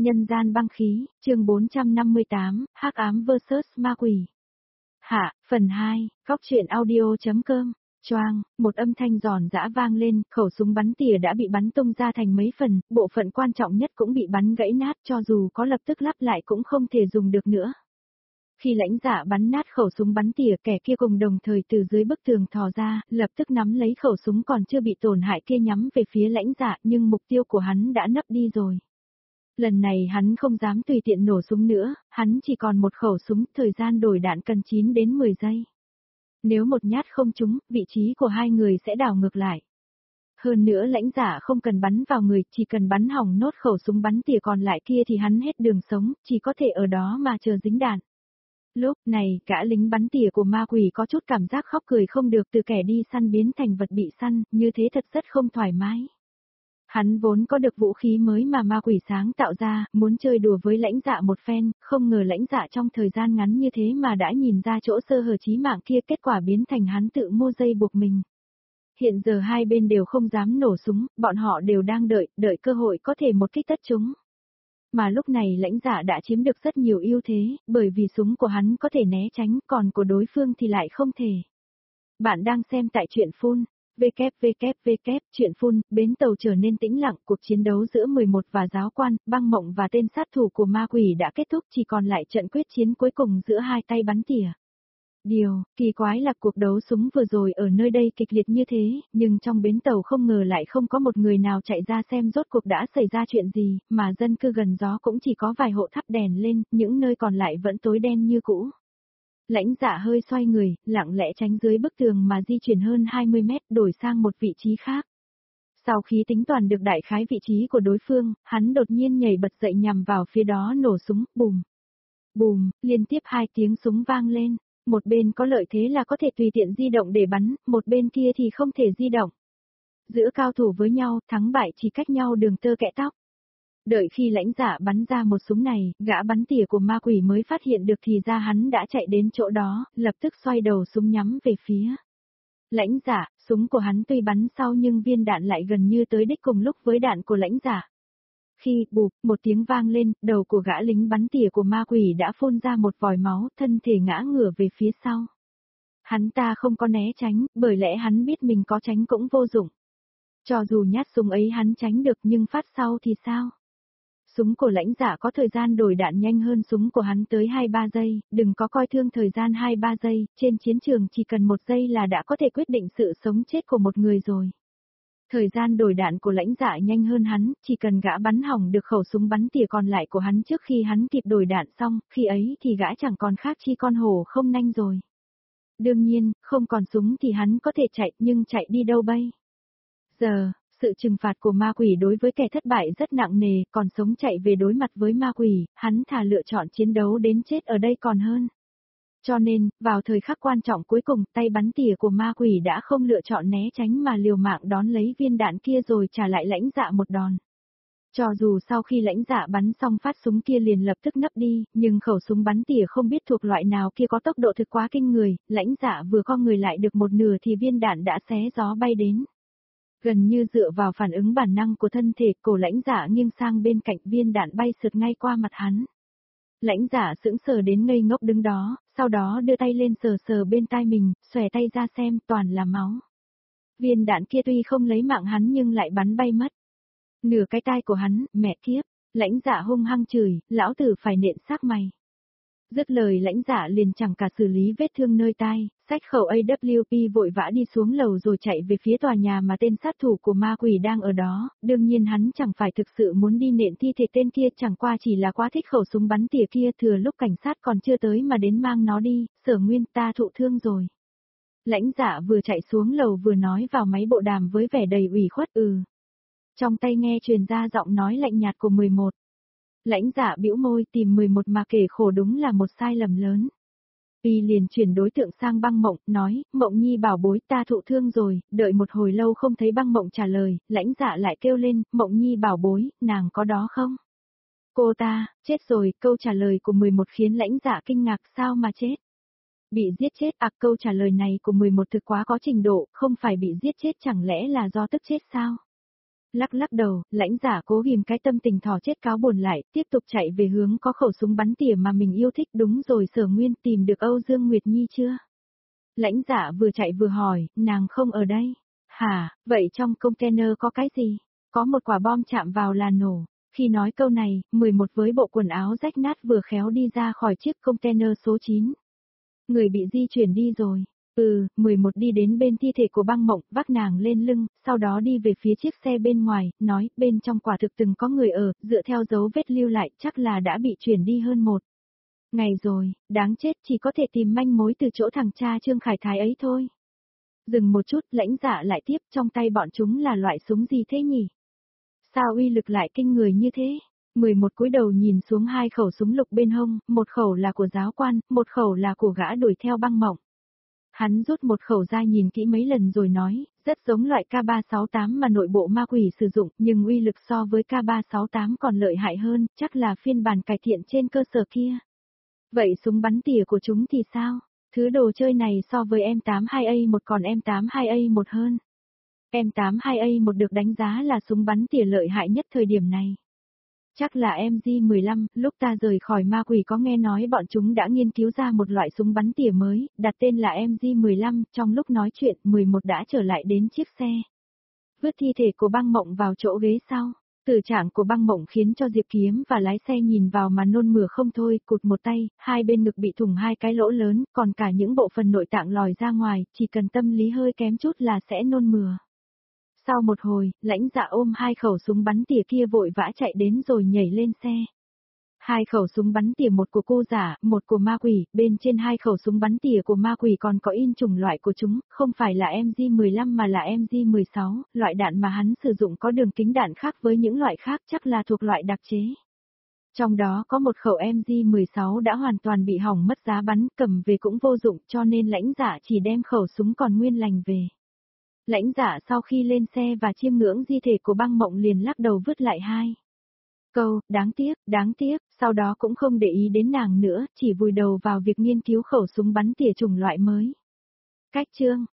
Nhân gian băng khí, chương 458, Hắc ám vs ma quỷ. Hạ, phần 2, góc truyện audio.com. Choang, một âm thanh giòn giã vang lên, khẩu súng bắn tỉa đã bị bắn tung ra thành mấy phần, bộ phận quan trọng nhất cũng bị bắn gãy nát, cho dù có lập tức lắp lại cũng không thể dùng được nữa. Khi Lãnh Dạ bắn nát khẩu súng bắn tỉa, kẻ kia cùng đồng thời từ dưới bức tường thò ra, lập tức nắm lấy khẩu súng còn chưa bị tổn hại kia nhắm về phía Lãnh Dạ, nhưng mục tiêu của hắn đã nấp đi rồi. Lần này hắn không dám tùy tiện nổ súng nữa, hắn chỉ còn một khẩu súng, thời gian đổi đạn cần 9 đến 10 giây. Nếu một nhát không trúng, vị trí của hai người sẽ đảo ngược lại. Hơn nữa Lãnh Dạ không cần bắn vào người, chỉ cần bắn hỏng nốt khẩu súng bắn tỉa còn lại kia thì hắn hết đường sống, chỉ có thể ở đó mà chờ dính đạn. Lúc này, cả lính bắn tỉa của ma quỷ có chút cảm giác khóc cười không được, từ kẻ đi săn biến thành vật bị săn, như thế thật rất không thoải mái. Hắn vốn có được vũ khí mới mà ma quỷ sáng tạo ra, muốn chơi đùa với Lãnh Dạ một phen, không ngờ Lãnh Dạ trong thời gian ngắn như thế mà đã nhìn ra chỗ sơ hở chí mạng kia, kết quả biến thành hắn tự mua dây buộc mình. Hiện giờ hai bên đều không dám nổ súng, bọn họ đều đang đợi cơ hội có thể một kích tất chúng. Mà lúc này Lãnh Dạ đã chiếm được rất nhiều ưu thế, bởi vì súng của hắn có thể né tránh, còn của đối phương thì lại không thể. Bạn đang xem tại truyện Phun. Chuyện Phun, bến tàu trở nên tĩnh lặng, cuộc chiến đấu giữa 11 và giáo quan, băng mộng và tên sát thủ của ma quỷ đã kết thúc, chỉ còn lại trận quyết chiến cuối cùng giữa hai tay bắn tỉa. Điều kỳ quái là cuộc đấu súng vừa rồi ở nơi đây kịch liệt như thế, nhưng trong bến tàu không ngờ lại không có một người nào chạy ra xem rốt cuộc đã xảy ra chuyện gì, mà dân cư gần đó cũng chỉ có vài hộ thắp đèn lên, những nơi còn lại vẫn tối đen như cũ. Lãnh Dạ hơi xoay người, lặng lẽ tránh dưới bức tường mà di chuyển hơn 20 mét, đổi sang một vị trí khác. Sau khi tính toán được đại khái vị trí của đối phương, hắn đột nhiên nhảy bật dậy nhằm vào phía đó nổ súng, bùm. Bùm, liên tiếp hai tiếng súng vang lên. Một bên có lợi thế là có thể tùy tiện di động để bắn, một bên kia thì không thể di động. Giữa cao thủ với nhau, thắng bại chỉ cách nhau đường tơ kẽ tóc. Đợi khi Lãnh Dạ bắn ra một súng này, gã bắn tỉa của ma quỷ mới phát hiện được thì ra hắn đã chạy đến chỗ đó, lập tức xoay đầu súng nhắm về phía Lãnh Dạ. Súng của hắn tuy bắn sau nhưng viên đạn lại gần như tới đích cùng lúc với đạn của Lãnh Dạ. Khi bụp, một tiếng vang lên, đầu của gã lính bắn tỉa của ma quỷ đã phun ra một vòi máu, thân thể ngã ngửa về phía sau. Hắn ta không có né tránh, bởi lẽ hắn biết mình có tránh cũng vô dụng. Cho dù nhát súng ấy hắn tránh được nhưng phát sau thì sao? Súng của Lãnh Dạ có thời gian đổi đạn nhanh hơn súng của hắn tới 2-3 giây, đừng có coi thương thời gian 2-3 giây, trên chiến trường chỉ cần 1 giây là đã có thể quyết định sự sống chết của một người rồi. Thời gian đổi đạn của Lãnh Dạ nhanh hơn hắn, chỉ cần gã bắn hỏng được khẩu súng bắn tỉa còn lại của hắn trước khi hắn kịp đổi đạn xong, khi ấy thì gã chẳng còn khác chi con hổ không nanh rồi. Đương nhiên, không còn súng thì hắn có thể chạy, nhưng chạy đi đâu bây giờ? Sự trừng phạt của ma quỷ đối với kẻ thất bại rất nặng nề, còn sống chạy về đối mặt với ma quỷ, hắn thà lựa chọn chiến đấu đến chết ở đây còn hơn. Cho nên, vào thời khắc quan trọng cuối cùng, tay bắn tỉa của ma quỷ đã không lựa chọn né tránh mà liều mạng đón lấy viên đạn kia rồi trả lại Lãnh Dạ một đòn. Cho dù sau khi Lãnh Dạ bắn xong phát súng kia liền lập tức nấp đi, nhưng khẩu súng bắn tỉa không biết thuộc loại nào kia có tốc độ thực quá kinh người, Lãnh Dạ vừa co người lại được một nửa thì viên đạn đã xé gió bay đến. Gần như dựa vào phản ứng bản năng của thân thể, cổ Lãnh Dạ nghiêng sang bên cạnh, viên đạn bay sượt ngay qua mặt hắn. Lãnh Dạ sững sờ đến ngây ngốc đứng đó, sau đó đưa tay lên sờ sờ bên tai mình, xòe tay ra xem, toàn là máu. Viên đạn kia tuy không lấy mạng hắn nhưng lại bắn bay mất nửa cái tai của hắn, mẹ kiếp. Lãnh Dạ hung hăng chửi, lão tử phải nện xác mày. Dứt lời Lãnh Dạ liền chẳng cả xử lý vết thương nơi tai, xách khẩu AWP vội vã đi xuống lầu rồi chạy về phía tòa nhà mà tên sát thủ của ma quỷ đang ở đó, đương nhiên hắn chẳng phải thực sự muốn đi nện thi thể tên kia, chẳng qua chỉ là quá thích khẩu súng bắn tỉa kia, thừa lúc cảnh sát còn chưa tới mà đến mang nó đi, Sở Nguyên, ta thụ thương rồi. Lãnh Dạ vừa chạy xuống lầu vừa nói vào máy bộ đàm với vẻ đầy ủy khuất. Trong tay nghe truyền ra giọng nói lạnh nhạt của 11. Lãnh Dạ bĩu môi, tìm 11 mà kể khổ đúng là một sai lầm lớn. Y liền chuyển đối tượng sang Băng Mộng, nói, Mộng Nhi bảo bối, ta thụ thương rồi. Đợi một hồi lâu không thấy Băng Mộng trả lời, Lãnh Dạ lại kêu lên, Mộng Nhi bảo bối, nàng có đó không? Cô ta, chết rồi. Câu trả lời của 11 khiến Lãnh Dạ kinh ngạc, sao mà chết? Bị giết chết à? Câu trả lời này của 11 thực quá có trình độ, không phải bị giết chết chẳng lẽ là do tức chết sao? Lắc lắc đầu, lãnh giả cố ghim cái tâm tình thỏ chết cáo buồn lại, tiếp tục chạy về hướng có khẩu súng bắn tỉa mà mình yêu thích. Đúng rồi, Sở Nguyên tìm được Âu Dương Nguyệt Nhi chưa? Lãnh giả vừa chạy vừa hỏi, nàng không ở đây. Hả, vậy trong container có cái gì? Có một quả bom chạm vào là nổ. Khi nói câu này, 11 với bộ quần áo rách nát vừa khéo đi ra khỏi chiếc container số 9. Người bị di chuyển đi rồi. 11 đi đến bên thi thể của Băng Mộng, vác nàng lên lưng, sau đó đi về phía chiếc xe bên ngoài, nói, bên trong quả thực từng có người ở, dựa theo dấu vết lưu lại, chắc là đã bị chuyển đi hơn một ngày rồi, đáng chết, chỉ có thể tìm manh mối từ chỗ thằng cha Trương Khải Thái ấy thôi. Dừng một chút, lãnh dạ lại tiếp, trong tay bọn chúng là loại súng gì thế nhỉ? Sao uy lực lại kinh người như thế? 11 cúi đầu nhìn xuống hai khẩu súng lục bên hông, một khẩu là của giáo quan, một khẩu là của gã đuổi theo Băng Mộng. Hắn rút một khẩu ra nhìn kỹ mấy lần rồi nói, rất giống loại K368 mà nội bộ ma quỷ sử dụng, nhưng uy lực so với K368 còn lợi hại hơn, chắc là phiên bản cải thiện trên cơ sở kia. Vậy súng bắn tỉa của chúng thì sao? Thứ đồ chơi này so với M82A1 còn M82A1 hơn. M82A1 được đánh giá là súng bắn tỉa lợi hại nhất thời điểm này. Chắc là MG15, lúc ta rời khỏi ma quỷ có nghe nói bọn chúng đã nghiên cứu ra một loại súng bắn tỉa mới, đặt tên là MG15, trong lúc nói chuyện, 11 đã trở lại đến chiếc xe. Vứt thi thể của Băng Mộng vào chỗ ghế sau. Tử trạng của Băng Mộng khiến cho Diệp Kiếm và lái xe nhìn vào mà nôn mửa không thôi, cụt một tay, hai bên ngực bị thủng hai cái lỗ lớn, còn cả những bộ phận nội tạng lòi ra ngoài, chỉ cần tâm lý hơi kém chút là sẽ nôn mửa. Sau một hồi, lãnh dạ ôm hai khẩu súng bắn tỉa kia vội vã chạy đến rồi nhảy lên xe. Hai khẩu súng bắn tỉa, một của cô giả, một của ma quỷ, bên trên hai khẩu súng bắn tỉa của ma quỷ còn có in chủng loại của chúng, không phải là MG15 mà là MG16, loại đạn mà hắn sử dụng có đường kính đạn khác với những loại khác, chắc là thuộc loại đặc chế. Trong đó có một khẩu MG16 đã hoàn toàn bị hỏng mất giá bắn, cầm về cũng vô dụng, cho nên lãnh dạ chỉ đem khẩu súng còn nguyên lành về. Lãnh dạ sau khi lên xe và chiêm ngưỡng di thể của Băng Mộng liền lắc đầu vứt lại hai câu, đáng tiếc, sau đó cũng không để ý đến nàng nữa, chỉ vùi đầu vào việc nghiên cứu khẩu súng bắn tỉa chủng loại mới. Cách chương